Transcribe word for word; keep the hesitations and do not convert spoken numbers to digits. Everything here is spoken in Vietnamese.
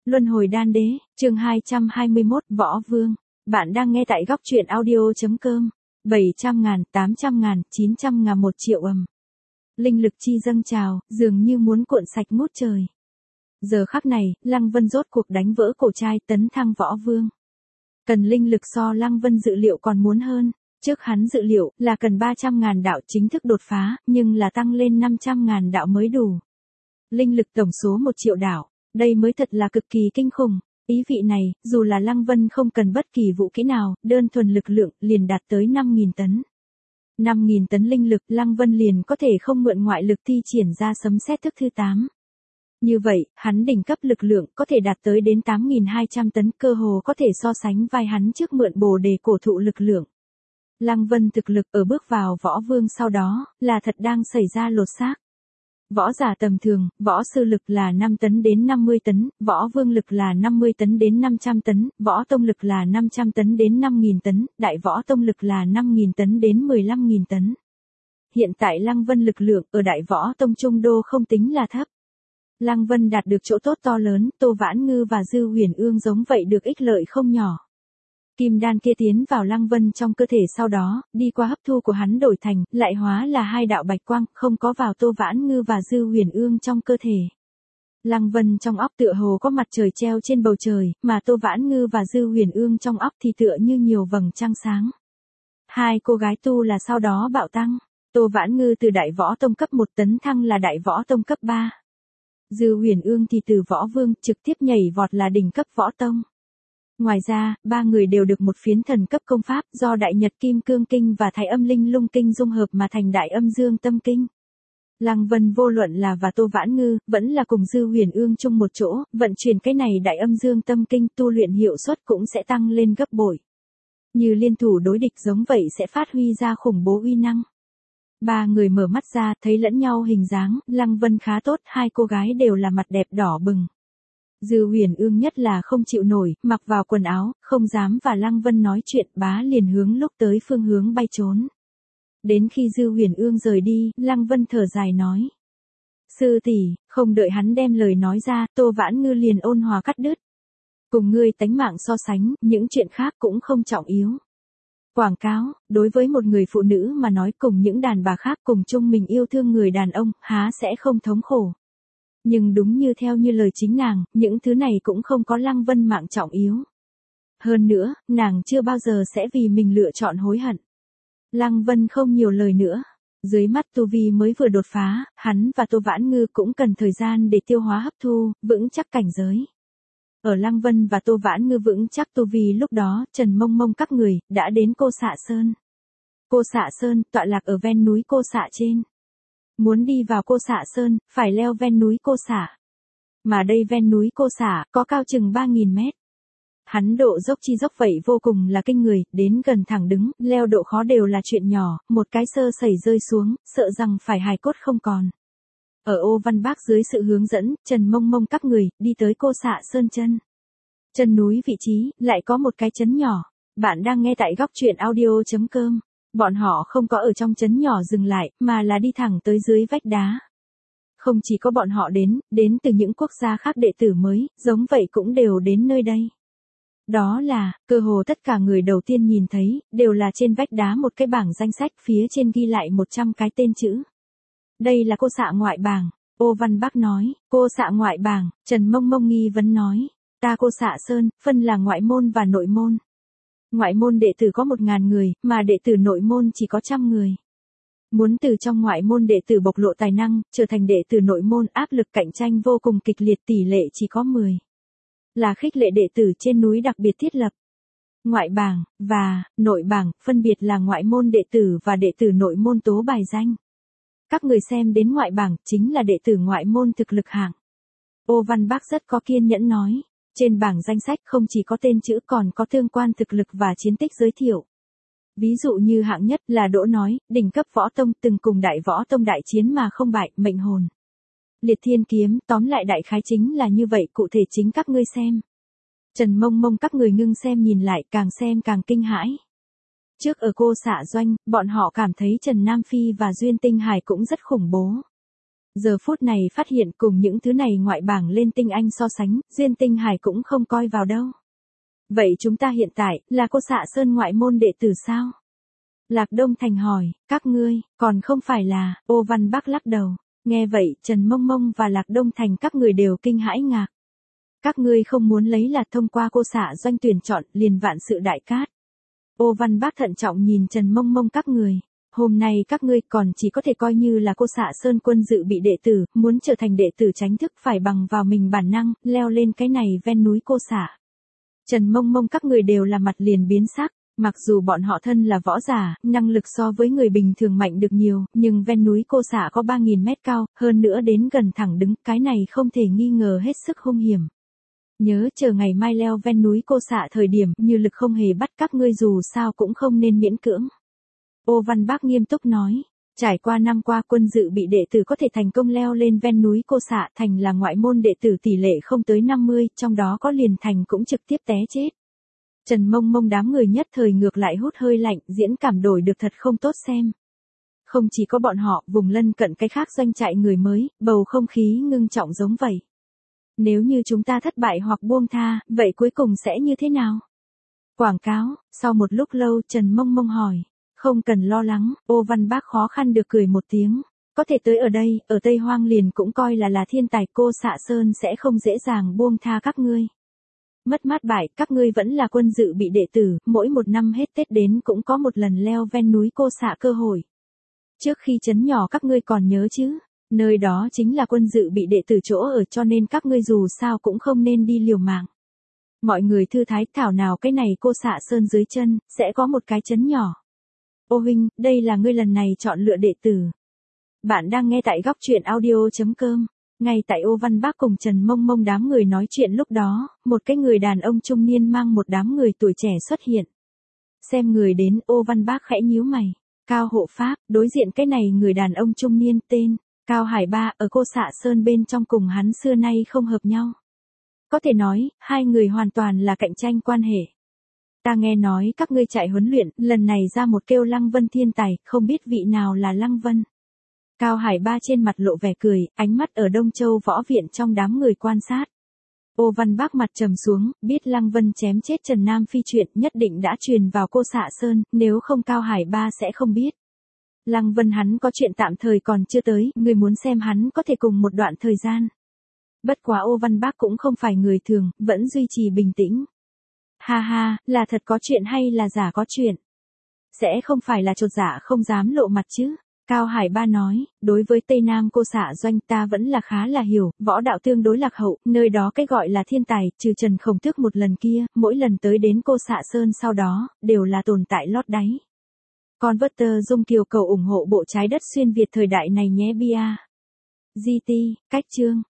Luân hồi đan đế, chương hai trăm hai mươi mốt, Võ Vương. Bạn đang nghe tại góc truyện audio.com. bảy trăm ngàn, tám trăm ngàn, chín trăm ngàn một triệu ầm. Linh lực chi dâng trào, dường như muốn cuộn sạch ngút trời. Giờ khắc này, Lăng Vân rốt cuộc đánh vỡ cổ trai tấn thăng Võ Vương. Cần linh lực so Lăng Vân dự liệu còn muốn hơn. Trước hắn dự liệu là cần ba trăm ngàn đạo chính thức đột phá, nhưng là tăng lên năm trăm ngàn đạo mới đủ. Linh lực tổng số một triệu đạo. Đây mới thật là cực kỳ kinh khủng. Ý vị này, dù là Lăng Vân không cần bất kỳ vũ kỹ nào, đơn thuần lực lượng liền đạt tới năm nghìn tấn. năm nghìn tấn linh lực, Lăng Vân liền có thể không mượn ngoại lực thi triển ra sấm sét thức thứ tám. Như vậy, hắn đỉnh cấp lực lượng có thể đạt tới đến tám nghìn hai trăm tấn, cơ hồ có thể so sánh vai hắn trước mượn Bồ Đề cổ thụ lực lượng. Lăng Vân thực lực ở bước vào Võ Vương sau đó, là thật đang xảy ra lột xác. Võ giả tầm thường, võ sư lực là năm tấn đến năm mươi tấn, võ vương lực là năm mươi tấn đến năm trăm tấn, võ tông lực là năm trăm tấn đến năm nghìn tấn, đại võ tông lực là năm nghìn tấn đến mười lăm nghìn tấn. Hiện tại Lăng Vân lực lượng ở đại võ tông trung đô không tính là thấp. Lăng Vân đạt được chỗ tốt to lớn, Tô Vãn Ngư và Dư Huyền Ương giống vậy được ích lợi không nhỏ. Kim đan kia tiến vào Lăng Vân trong cơ thể sau đó, đi qua hấp thu của hắn đổi thành, lại hóa là hai đạo bạch quang, không có vào Tô Vãn Ngư và Dư Huyền Ương trong cơ thể. Lăng Vân trong óc tựa hồ có mặt trời treo trên bầu trời, mà Tô Vãn Ngư và Dư Huyền Ương trong óc thì tựa như nhiều vầng trăng sáng. Hai cô gái tu là sau đó bạo tăng, Tô Vãn Ngư từ đại võ tông cấp một tấn thăng là đại võ tông cấp ba. Dư Huyền Ương thì từ võ vương trực tiếp nhảy vọt là đỉnh cấp võ tông. Ngoài ra, ba người đều được một phiến thần cấp công pháp do Đại Nhật Kim Cương Kinh và Thái Âm Linh Lung Kinh dung hợp mà thành Đại Âm Dương Tâm Kinh. Lăng Vân vô luận là và Tô Vãn Ngư, vẫn là cùng Dư Huyền Ương chung một chỗ, vận chuyển cái này Đại Âm Dương Tâm Kinh tu luyện hiệu suất cũng sẽ tăng lên gấp bội. Như liên thủ đối địch giống vậy sẽ phát huy ra khủng bố uy năng. Ba người mở mắt ra, thấy lẫn nhau hình dáng, Lăng Vân khá tốt, hai cô gái đều là mặt đẹp đỏ bừng. Dư Huyền Ương nhất là không chịu nổi, mặc vào quần áo, không dám và Lăng Vân nói chuyện, bá liền hướng lúc tới phương hướng bay trốn. Đến khi Dư Huyền Ương rời đi, Lăng Vân thở dài nói. Sư tỷ, không đợi hắn đem lời nói ra, Tô Vãn Ngư liền ôn hòa cắt đứt. Cùng ngươi tánh mạng so sánh, những chuyện khác cũng không trọng yếu. Quảng cáo, đối với một người phụ nữ mà nói cùng những đàn bà khác cùng chung mình yêu thương người đàn ông, há sẽ không thống khổ. Nhưng đúng như theo như lời chính nàng, những thứ này cũng không có Lăng Vân mạng trọng yếu. Hơn nữa, nàng chưa bao giờ sẽ vì mình lựa chọn hối hận. Lăng Vân không nhiều lời nữa. Dưới mắt tu vi mới vừa đột phá, hắn và Tô Vãn Ngư cũng cần thời gian để tiêu hóa hấp thu, vững chắc cảnh giới. Ở Lăng Vân và Tô Vãn Ngư vững chắc tu vi lúc đó, Trần Mông Mông các người, đã đến Cô Xạ Sơn. Cô Xạ Sơn, tọa lạc ở ven núi Cô Xạ trên. Muốn đi vào Cô Xạ Sơn, phải leo ven núi Cô Xạ. Mà đây ven núi Cô Xạ, có cao chừng ba nghìn mét. Hắn độ dốc chi dốc vậy vô cùng là kinh người, đến gần thẳng đứng, leo độ khó đều là chuyện nhỏ, một cái sơ sẩy rơi xuống, sợ rằng phải hài cốt không còn. Ở Ô Văn Bác dưới sự hướng dẫn, Trần Mông Mông các người, đi tới Cô Xạ Sơn chân. Chân núi vị trí, lại có một cái trấn nhỏ. Bạn đang nghe tại góc truyện audio.com. Bọn họ không có ở trong trấn nhỏ dừng lại, mà là đi thẳng tới dưới vách đá. Không chỉ có bọn họ đến, đến từ những quốc gia khác đệ tử mới, giống vậy cũng đều đến nơi đây. Đó là, cơ hồ tất cả người đầu tiên nhìn thấy, đều là trên vách đá một cái bảng danh sách phía trên ghi lại một trăm cái tên chữ. Đây là Cô Xạ ngoại bảng, Ô Văn Bác nói, Cô Xạ ngoại bảng, Trần Mông Mông nghi vấn nói, ta Cô Xạ Sơn, phân là ngoại môn và nội môn. Ngoại môn đệ tử có một ngàn người, mà đệ tử nội môn chỉ có trăm người. Muốn từ trong ngoại môn đệ tử bộc lộ tài năng, trở thành đệ tử nội môn áp lực cạnh tranh vô cùng kịch liệt tỷ lệ chỉ có mười. Là khích lệ đệ tử trên núi đặc biệt thiết lập. Ngoại bảng, và, nội bảng, phân biệt là ngoại môn đệ tử và đệ tử nội môn tố bài danh. Các người xem đến ngoại bảng, chính là đệ tử ngoại môn thực lực hạng. Ô Văn Bác rất có kiên nhẫn nói. Trên bảng danh sách không chỉ có tên chữ còn có tương quan thực lực và chiến tích giới thiệu. Ví dụ như hạng nhất là Đỗ Nói, đỉnh cấp võ tông từng cùng đại võ tông đại chiến mà không bại, mệnh hồn. Liệt Thiên Kiếm, tóm lại đại khái chính là như vậy, cụ thể chính các ngươi xem. Trần Mông Mông các người ngưng xem nhìn lại, càng xem càng kinh hãi. Trước ở Cô Xạ Doanh, bọn họ cảm thấy Trần Nam Phi và Duyên Tinh Hải cũng rất khủng bố. Giờ phút này phát hiện cùng những thứ này ngoại bảng lên tinh anh so sánh, Duyên Tinh Hải cũng không coi vào đâu. Vậy chúng ta hiện tại, là cô xạ sơn ngoại môn đệ tử sao? Lạc Đông Thành hỏi, các ngươi, còn không phải là, Ô Văn Bác lắc đầu. Nghe vậy, Trần Mông Mông và Lạc Đông Thành các người đều kinh hãi ngạc. Các ngươi không muốn lấy là thông qua cô xạ doanh tuyển chọn, liền vạn sự đại cát. Ô Văn Bác thận trọng nhìn Trần Mông Mông các người. Hôm nay các ngươi còn chỉ có thể coi như là cô xạ sơn quân dự bị đệ tử, muốn trở thành đệ tử chính thức phải bằng vào mình bản năng, leo lên cái này ven núi cô xạ. Trần Mông Mông các người đều là mặt liền biến sắc. Mặc dù bọn họ thân là võ giả, năng lực so với người bình thường mạnh được nhiều, nhưng ven núi cô xạ có ba nghìn mét cao, hơn nữa đến gần thẳng đứng, cái này không thể nghi ngờ hết sức hung hiểm. Nhớ chờ ngày mai leo ven núi cô xạ thời điểm, như lực không hề bắt các ngươi dù sao cũng không nên miễn cưỡng. Ô Văn Bác nghiêm túc nói, trải qua năm qua quân dự bị đệ tử có thể thành công leo lên ven núi cô xạ thành là ngoại môn đệ tử tỷ lệ không tới năm mươi, trong đó có liền thành cũng trực tiếp té chết. Trần Mông Mông đám người nhất thời ngược lại hút hơi lạnh, diễn cảm đổi được thật không tốt xem. Không chỉ có bọn họ, vùng lân cận cái khác doanh trại người mới, bầu không khí ngưng trọng giống vậy. Nếu như chúng ta thất bại hoặc buông tha, vậy cuối cùng sẽ như thế nào? Quảng cáo, sau một lúc lâu Trần Mông Mông hỏi. Không cần lo lắng, Ô Văn Bác khó khăn được cười một tiếng. Có thể tới ở đây, ở Tây Hoang liền cũng coi là là thiên tài, cô xạ sơn sẽ không dễ dàng buông tha các ngươi. Mất mát bại, các ngươi vẫn là quân dự bị đệ tử, mỗi một năm hết Tết đến cũng có một lần leo ven núi cô xạ cơ hội. Trước khi chấn nhỏ các ngươi còn nhớ chứ, nơi đó chính là quân dự bị đệ tử chỗ ở cho nên các ngươi dù sao cũng không nên đi liều mạng. Mọi người thư thái thảo nào cái này cô xạ sơn dưới chân, sẽ có một cái chấn nhỏ. Ô huynh, đây là ngươi lần này chọn lựa đệ tử. Bạn đang nghe tại góc truyện audio.com. Ngay tại Ô Văn Bác cùng Trần Mông Mông đám người nói chuyện lúc đó, một cái người đàn ông trung niên mang một đám người tuổi trẻ xuất hiện. Xem người đến, Ô Văn Bác khẽ nhíu mày. Cao Hộ Pháp, đối diện cái này người đàn ông trung niên tên, Cao Hải Ba, ở cô xạ sơn bên trong cùng hắn xưa nay không hợp nhau. Có thể nói, hai người hoàn toàn là cạnh tranh quan hệ. Ta nghe nói các ngươi chạy huấn luyện, lần này ra một kêu Lăng Vân thiên tài, không biết vị nào là Lăng Vân. Cao Hải Ba trên mặt lộ vẻ cười, ánh mắt ở Đông Châu võ viện trong đám người quan sát. Ô Văn Bác mặt trầm xuống, biết Lăng Vân chém chết Trần Nam Phi chuyện nhất định đã truyền vào cô xạ sơn, nếu không Cao Hải Ba sẽ không biết. Lăng Vân hắn có chuyện tạm thời còn chưa tới, người muốn xem hắn có thể cùng một đoạn thời gian. Bất quá Ô Văn Bác cũng không phải người thường, vẫn duy trì bình tĩnh. Ha ha, là thật có chuyện hay là giả có chuyện? Sẽ không phải là chột dạ không dám lộ mặt chứ? Cao Hải Ba nói, đối với Tây Nam cô xạ doanh ta vẫn là khá là hiểu, võ đạo tương đối lạc hậu, nơi đó cái gọi là thiên tài, trừ Trần Khổng Tước một lần kia, mỗi lần tới đến cô xạ sơn sau đó, đều là tồn tại lót đáy. Con vớt tơ dung kiều cầu ủng hộ bộ trái đất xuyên Việt thời đại này nhé bia. giê tê, cách chương.